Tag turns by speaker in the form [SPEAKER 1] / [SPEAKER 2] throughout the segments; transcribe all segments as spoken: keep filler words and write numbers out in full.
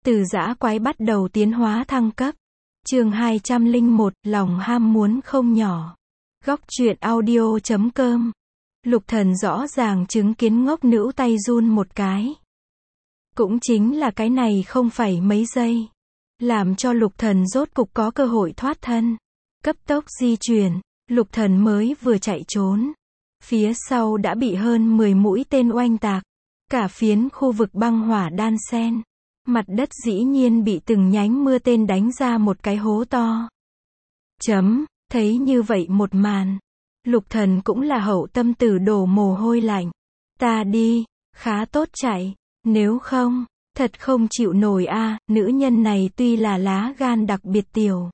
[SPEAKER 1] Từ dã quái bắt đầu tiến hóa thăng cấp. Chương hai trăm lẻ một, lòng ham muốn không nhỏ. Góc truyện audio chấm com. Lục Thần rõ ràng chứng kiến ngốc nữ tay run một cái. Cũng chính là cái này không phải mấy giây. Làm cho Lục Thần rốt cục có cơ hội thoát thân. Cấp tốc di chuyển, Lục Thần mới vừa chạy trốn. Phía sau đã bị hơn mười mũi tên oanh tạc. Cả phiến khu vực băng hỏa đan xen. Mặt đất dĩ nhiên bị từng nhánh mưa tên đánh ra một cái hố to. Chấm, thấy như vậy một màn. Lục Thần cũng là hậu tâm tử đổ mồ hôi lạnh. Ta đi, khá tốt chạy, nếu không, thật không chịu nổi a. À, nữ nhân này tuy là lá gan đặc biệt tiểu.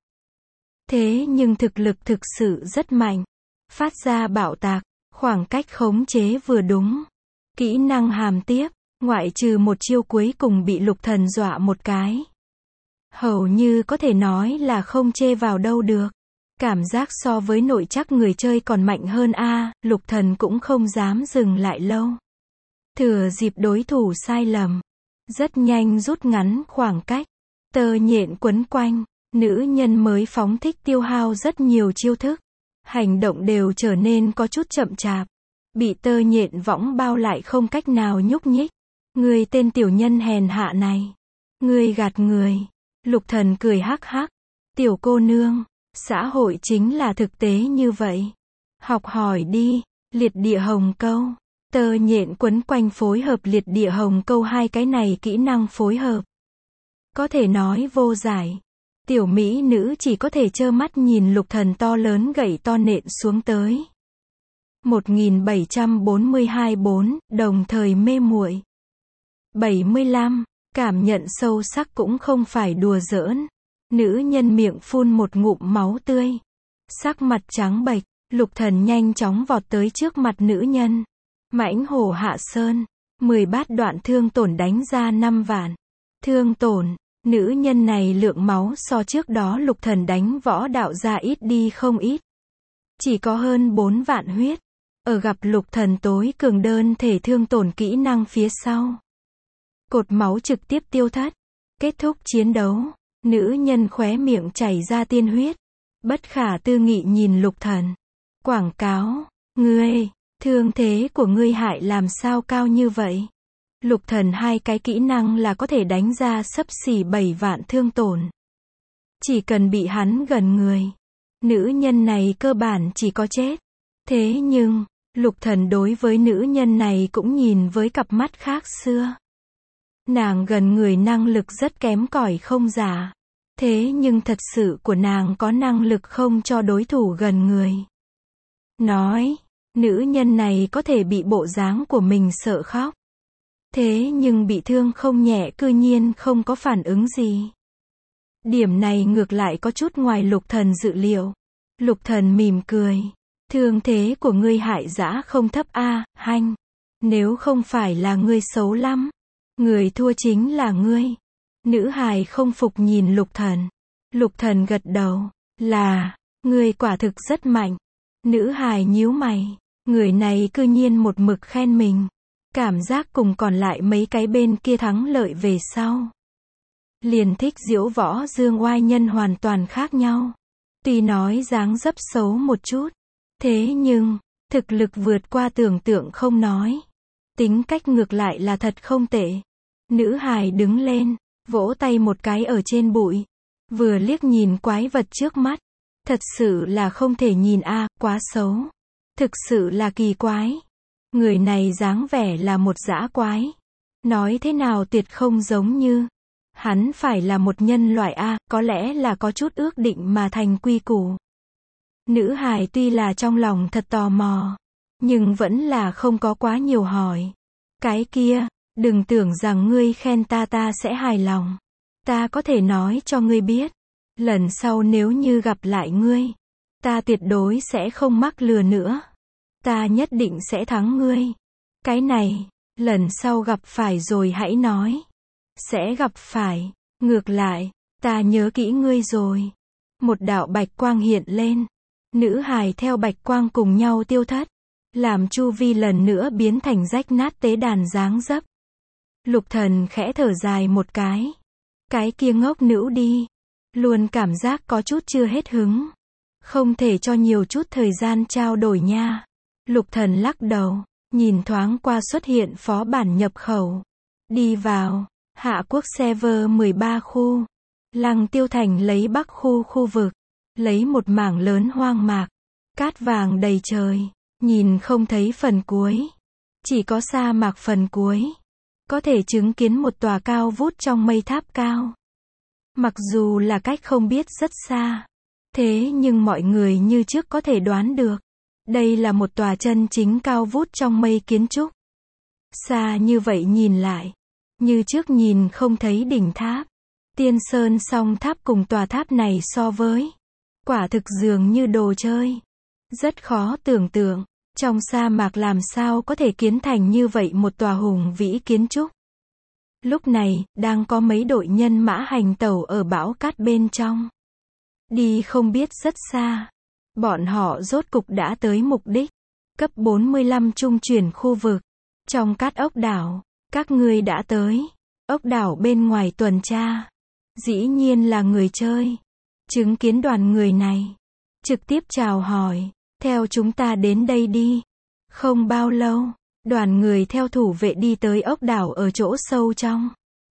[SPEAKER 1] Thế nhưng thực lực thực sự rất mạnh. Phát ra bạo tạc, khoảng cách khống chế vừa đúng. Kỹ năng hàm tiếp. Ngoại trừ một chiêu cuối cùng bị Lục Thần dọa một cái. Hầu như có thể nói là không chê vào đâu được. Cảm giác so với nội chắc người chơi còn mạnh hơn a. À, Lục Thần cũng không dám dừng lại lâu. Thừa dịp đối thủ sai lầm. Rất nhanh rút ngắn khoảng cách. Tơ nhện quấn quanh. Nữ nhân mới phóng thích tiêu hao rất nhiều chiêu thức. Hành động đều trở nên có chút chậm chạp. Bị tơ nhện võng bao lại không cách nào nhúc nhích. Người tên tiểu nhân hèn hạ này. Người gạt người. Lục Thần cười hắc hắc. Tiểu cô nương, xã hội chính là thực tế như vậy. Học hỏi đi, liệt địa hồng câu. Tơ nhện quấn quanh phối hợp liệt địa hồng câu hai cái này kỹ năng phối hợp. Có thể nói vô giải. Tiểu mỹ nữ chỉ có thể trơ mắt nhìn Lục Thần to lớn gậy to nện xuống tới. một nghìn bảy trăm bốn mươi hai bốn, đồng thời mê muội. bảy mươi lăm, cảm nhận sâu sắc cũng không phải đùa giỡn. Nữ nhân miệng phun một ngụm máu tươi. Sắc mặt trắng bệch, Lục Thần nhanh chóng vọt tới trước mặt nữ nhân. Mãnh hổ hạ sơn, mười bát đoạn thương tổn đánh ra năm vạn. Thương tổn, nữ nhân này lượng máu so trước đó Lục Thần đánh võ đạo ra ít đi không ít. Chỉ có hơn bốn vạn huyết. Ở gặp Lục Thần tối cường đơn thể thương tổn kỹ năng phía sau. Cột máu trực tiếp tiêu thất. Kết thúc chiến đấu, nữ nhân khóe miệng chảy ra tiên huyết. Bất khả tư nghị nhìn Lục Thần. Quảng cáo, ngươi, thương thế của ngươi hại làm sao cao như vậy? Lục Thần hai cái kỹ năng là có thể đánh ra xấp xỉ bảy vạn thương tổn. Chỉ cần bị hắn gần người, nữ nhân này cơ bản chỉ có chết. Thế nhưng, Lục Thần đối với nữ nhân này cũng nhìn với cặp mắt khác xưa. Nàng gần người năng lực rất kém cỏi không giả. Thế nhưng thật sự của nàng có năng lực không cho đối thủ gần người. Nói, nữ nhân này có thể bị bộ dáng của mình sợ khóc. Thế nhưng bị thương không nhẹ cư nhiên không có phản ứng gì. Điểm này ngược lại có chút ngoài Lục Thần dự liệu. Lục Thần mỉm cười. Thương thế của ngươi hại dã không thấp a, à, hanh. Nếu không phải là ngươi xấu lắm. Người thua chính là ngươi. Nữ hài không phục nhìn Lục Thần. Lục Thần gật đầu. Là, ngươi quả thực rất mạnh. Nữ hài nhíu mày. Người này cư nhiên một mực khen mình. Cảm giác cùng còn lại mấy cái bên kia thắng lợi về sau. Liền thích diễu võ dương oai nhân hoàn toàn khác nhau. Tuy nói dáng dấp xấu một chút. Thế nhưng, thực lực vượt qua tưởng tượng không nói. Tính cách ngược lại là thật không tệ. Nữ hài đứng lên, vỗ tay một cái ở trên bụi. Vừa liếc nhìn quái vật trước mắt. Thật sự là không thể nhìn a, à, quá xấu. Thực sự là kỳ quái. Người này dáng vẻ là một dã quái. Nói thế nào tuyệt không giống như. Hắn phải là một nhân loại a, à, có lẽ là có chút ước định mà thành quy củ. Nữ hài tuy là trong lòng thật tò mò. Nhưng vẫn là không có quá nhiều hỏi. Cái kia, đừng tưởng rằng ngươi khen ta ta sẽ hài lòng. Ta có thể nói cho ngươi biết. Lần sau nếu như gặp lại ngươi. Ta tuyệt đối sẽ không mắc lừa nữa. Ta nhất định sẽ thắng ngươi. Cái này, lần sau gặp phải rồi hãy nói. Sẽ gặp phải. Ngược lại, ta nhớ kỹ ngươi rồi. Một đạo bạch quang hiện lên. Nữ hài theo bạch quang cùng nhau tiêu thất. Làm chu vi lần nữa biến thành rách nát tế đàn dáng dấp. Lục Thần khẽ thở dài một cái. Cái kia ngốc nữ đi. Luôn cảm giác có chút chưa hết hứng. Không thể cho nhiều chút thời gian trao đổi nha. Lục Thần lắc đầu, nhìn thoáng qua xuất hiện phó bản nhập khẩu. Đi vào, Hạ Quốc server mười ba khu. Lăng Tiêu Thành lấy Bắc khu khu vực. Lấy một mảng lớn hoang mạc. Cát vàng đầy trời. Nhìn không thấy phần cuối. Chỉ có sa mạc phần cuối. Có thể chứng kiến một tòa cao vút trong mây tháp cao. Mặc dù là cách không biết rất xa. Thế nhưng mọi người như trước có thể đoán được. Đây là một tòa chân chính cao vút trong mây kiến trúc. Xa như vậy nhìn lại. Như trước nhìn không thấy đỉnh tháp. Tiên Sơn song tháp cùng tòa tháp này so với. Quả thực dường như đồ chơi. Rất khó tưởng tượng. Trong sa mạc làm sao có thể kiến thành như vậy một tòa hùng vĩ kiến trúc. Lúc này, đang có mấy đội nhân mã hành tẩu ở bão cát bên trong. Đi không biết rất xa. Bọn họ rốt cục đã tới mục đích. Cấp bốn mươi lăm trung chuyển khu vực. Trong cát ốc đảo. Các ngươi đã tới. Ốc đảo bên ngoài tuần tra. Dĩ nhiên là người chơi. Chứng kiến đoàn người này. Trực tiếp chào hỏi. Theo chúng ta đến đây đi. Không bao lâu. Đoàn người theo thủ vệ đi tới ốc đảo ở chỗ sâu trong.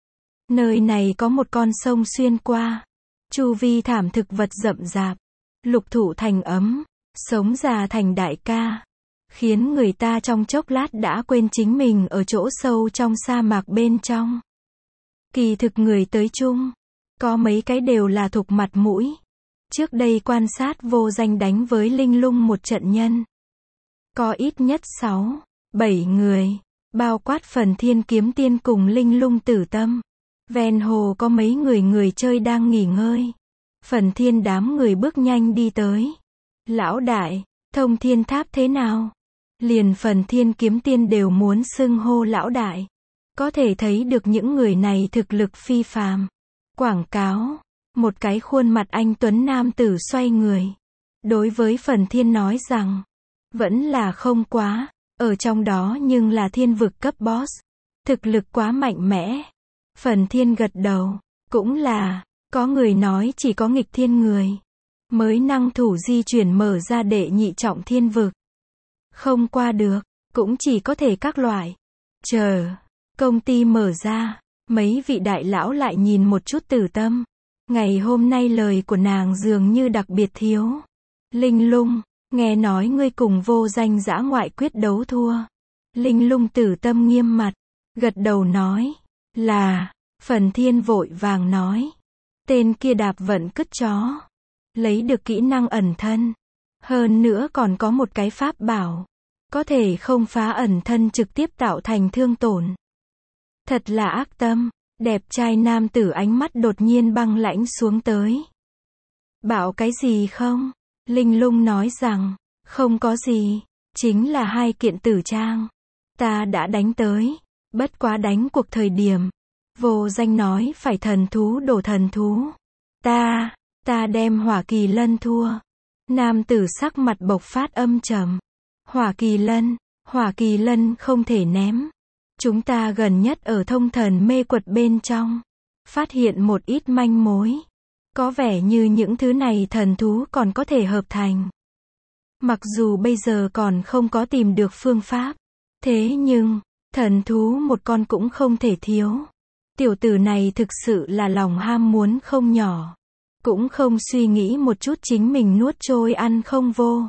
[SPEAKER 1] Nơi này có một con sông xuyên qua. Chu vi thảm thực vật rậm rạp. Lục thụ thành ấm. Sống già thành đại ca. Khiến người ta trong chốc lát đã quên chính mình ở chỗ sâu trong sa mạc bên trong. Kỳ thực người tới chung. Có mấy cái đều là thục mặt mũi. Trước đây quan sát vô danh đánh với Linh Lung một trận nhân. Có ít nhất sáu, bảy người. Bao quát Phần Thiên Kiếm Tiên cùng Linh Lung Tử Tâm. Ven hồ có mấy người người chơi đang nghỉ ngơi. Phần Thiên đám người bước nhanh đi tới. Lão đại, Thông Thiên Tháp thế nào? Liền Phần Thiên Kiếm Tiên đều muốn xưng hô lão đại. Có thể thấy được những người này thực lực phi phàm. Quảng cáo. Một cái khuôn mặt anh tuấn nam tử xoay người. Đối với Phần Thiên nói rằng. Vẫn là không quá. Ở trong đó nhưng là thiên vực cấp boss. Thực lực quá mạnh mẽ. Phần Thiên gật đầu. Cũng là. Có người nói chỉ có nghịch thiên người. Mới năng thủ di chuyển mở ra đệ nhị trọng thiên vực. Không qua được. Cũng chỉ có thể các loại. Chờ. Công ty mở ra. Mấy vị đại lão lại nhìn một chút Tử Tâm. Ngày hôm nay lời của nàng dường như đặc biệt thiếu. Linh Lung, nghe nói ngươi cùng vô danh dã ngoại quyết đấu thua. Linh Lung Tử Tâm nghiêm mặt, gật đầu nói, là, Phần Thiên vội vàng nói. Tên kia đạp vận cứt chó. Lấy được kỹ năng ẩn thân. Hơn nữa còn có một cái pháp bảo. Có thể không phá ẩn thân trực tiếp tạo thành thương tổn. Thật là ác tâm. Đẹp trai nam tử ánh mắt đột nhiên băng lãnh xuống tới. Bảo cái gì không? Linh Lung nói rằng, không có gì, chính là hai kiện tử trang. Ta đã đánh tới, bất quá đánh cuộc thời điểm. Vô danh nói phải thần thú đổ thần thú. Ta, ta đem Hỏa Kỳ Lân thua. Nam tử sắc mặt bộc phát âm trầm. Hỏa Kỳ Lân, Hỏa Kỳ Lân không thể ném. Chúng ta gần nhất ở thông thần mê quật bên trong. Phát hiện một ít manh mối. Có vẻ như những thứ này thần thú còn có thể hợp thành. Mặc dù bây giờ còn không có tìm được phương pháp. Thế nhưng, thần thú một con cũng không thể thiếu. Tiểu tử này thực sự là lòng ham muốn không nhỏ. Cũng không suy nghĩ một chút chính mình nuốt trôi ăn không vô.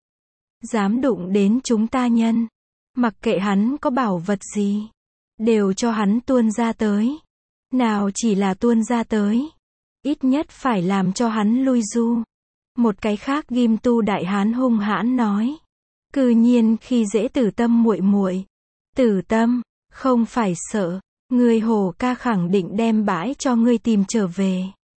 [SPEAKER 1] Dám đụng đến chúng ta nhân. Mặc kệ hắn có bảo vật gì. Đều cho hắn tuôn ra tới. Nào chỉ là tuôn ra tới. Ít nhất phải làm cho hắn lui du. Một cái khác Ghim Tu đại hán hung hãn nói. Cư nhiên khi dễ Tử Tâm muội muội. Tử Tâm, không phải sợ. Người Hổ ca khẳng định đem bãi cho ngươi tìm trở về.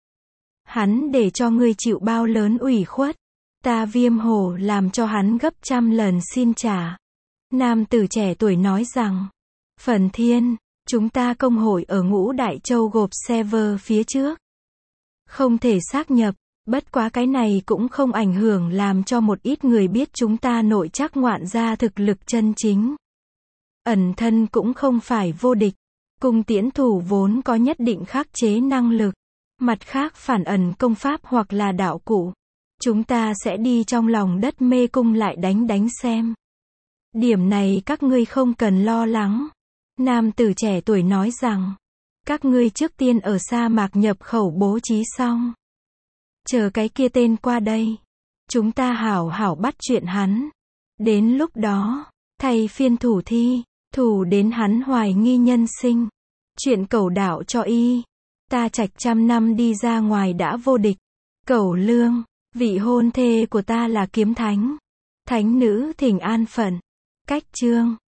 [SPEAKER 1] Hắn để cho ngươi chịu bao lớn ủy khuất. Ta Viêm Hổ làm cho hắn gấp trăm lần xin trả. Nam tử trẻ tuổi nói rằng. Phần Thiên, chúng ta công hội ở Ngũ Đại Châu gộp server phía trước. Không thể xác nhập, bất quá cái này cũng không ảnh hưởng làm cho một ít người biết chúng ta nội chắc ngoạn ra thực lực chân chính. Ẩn thân cũng không phải vô địch. Cung tiễn thủ vốn có nhất định khắc chế năng lực. Mặt khác phản ẩn công pháp hoặc là đạo cụ. Chúng ta sẽ đi trong lòng đất mê cung lại đánh đánh xem. Điểm này các ngươi không cần lo lắng. Nam tử trẻ tuổi nói rằng, các ngươi trước tiên ở sa mạc nhập khẩu bố trí xong. Chờ cái kia tên qua đây. Chúng ta hảo hảo bắt chuyện hắn. Đến lúc đó, thay phiên thủ thi, thủ đến hắn hoài nghi nhân sinh. Chuyện cẩu đạo cho y. Ta trạch trăm năm đi ra ngoài đã vô địch. Cẩu lương, vị hôn thê của ta là kiếm thánh. Thánh nữ thỉnh an phận. Cách chương